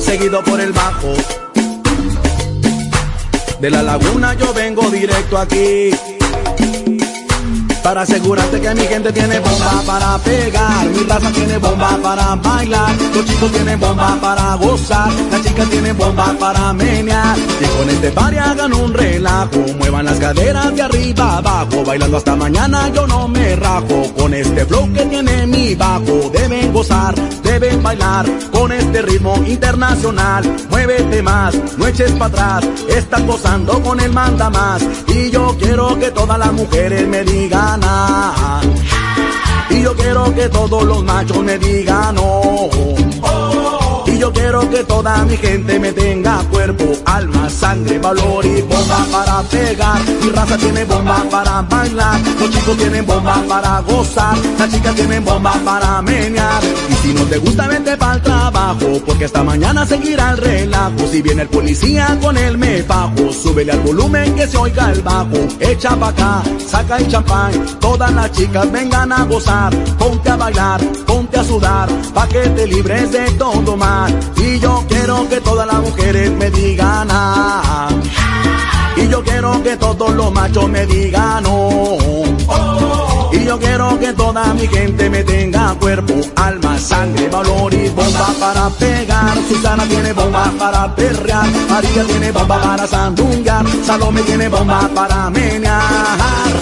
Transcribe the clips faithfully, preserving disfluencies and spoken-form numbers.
seguido por el bajo. De la laguna yo vengo directo aquí para asegurarte que mi gente tiene bomba para pegar, mi raza tiene bomba para bailar, los chicos tienen bomba para gozar, las chicas tienen bomba para menear. Y con este party hagan un relajo, muevan las caderas de arriba abajo, bailando hasta mañana yo no me rajo. Con este flow que tiene mi bajo, deben gozar, deben bailar, con este ritmo internacional. Muévete más, no eches para atrás, estás gozando con el manda más. Y yo quiero que todas las mujeres me digan ah, y yo quiero que todos los machos me digan oh, oh. Y yo quiero que toda mi gente me tenga cuerpo, alma, sangre, valor y bomba para pegar. Mi raza tiene bomba para bailar, los chicos tienen bomba para gozar, las chicas tienen bomba para menear. Y si no te gusta vente pa'l trabajo, porque esta mañana seguirá el relajo. Si viene el policía con él me bajo, súbele al volumen que se oiga el bajo. Echa pa' acá, saca el champán, todas las chicas vengan a gozar. Ponte a bailar, ponte a sudar, pa' que te libres de todo mal. Y yo quiero que todas las mujeres me digan ah, y yo quiero que todos los machos me digan oh, oh. Y yo quiero que toda mi gente me tenga cuerpo, alma, sangre, valor y bomba para pegar. Susana tiene bomba para perrear, María tiene bomba para sandungar, Salome tiene bomba para menear.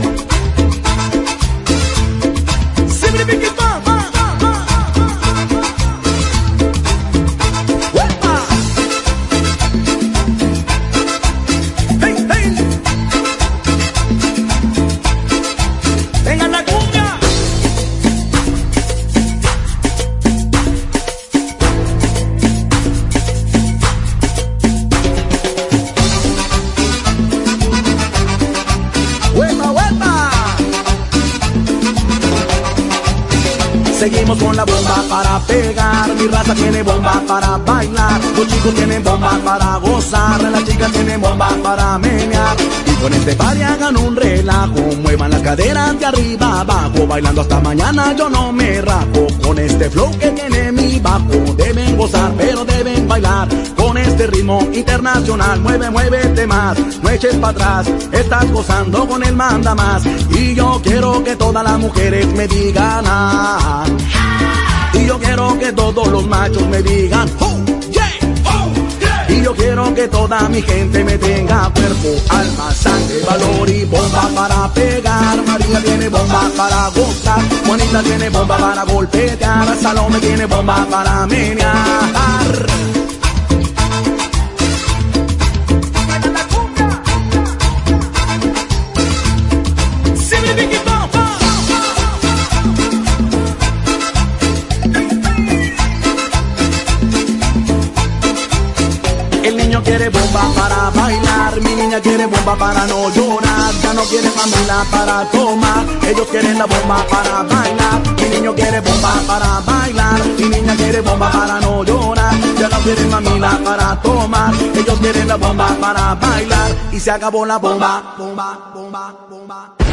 Seguimos con la bomba para pegar, mi raza tiene bomba para bailar, los chicos tienen bomba para gozar, las chicas tienen bomba para menear. Y con este party hagan un relajo, muevan las caderas de arriba abajo, bailando hasta mañana yo no me rajo. Con este flow que tiene mi bajo, deben gozar pero deben bailar, con este ritmo internacional. Mueve, muévete más, no eches para atrás, estás gozando con el manda más. Y yo quiero que todas las mujeres me digan ah, y yo quiero que todos los machos me digan oh, yeah, oh, yeah. Y yo quiero que toda mi gente me tenga cuerpo, alma, sangre, valor y bomba para pegar. María tiene bomba para gozar, Juanita tiene bomba para golpetear, Salome tiene bomba para menear. El niño quiere bomba para bailar, mi niña quiere bomba para no llorar, ya no quiere mamila para tomar, ellos quieren la bomba para bailar. Mi niño quiere bomba para bailar, mi niña quiere bomba para no llorar, ya no quieren mamila para tomar, ellos quieren la bomba para bailar. Y se acabó la bomba, bomba, bomba, bomba.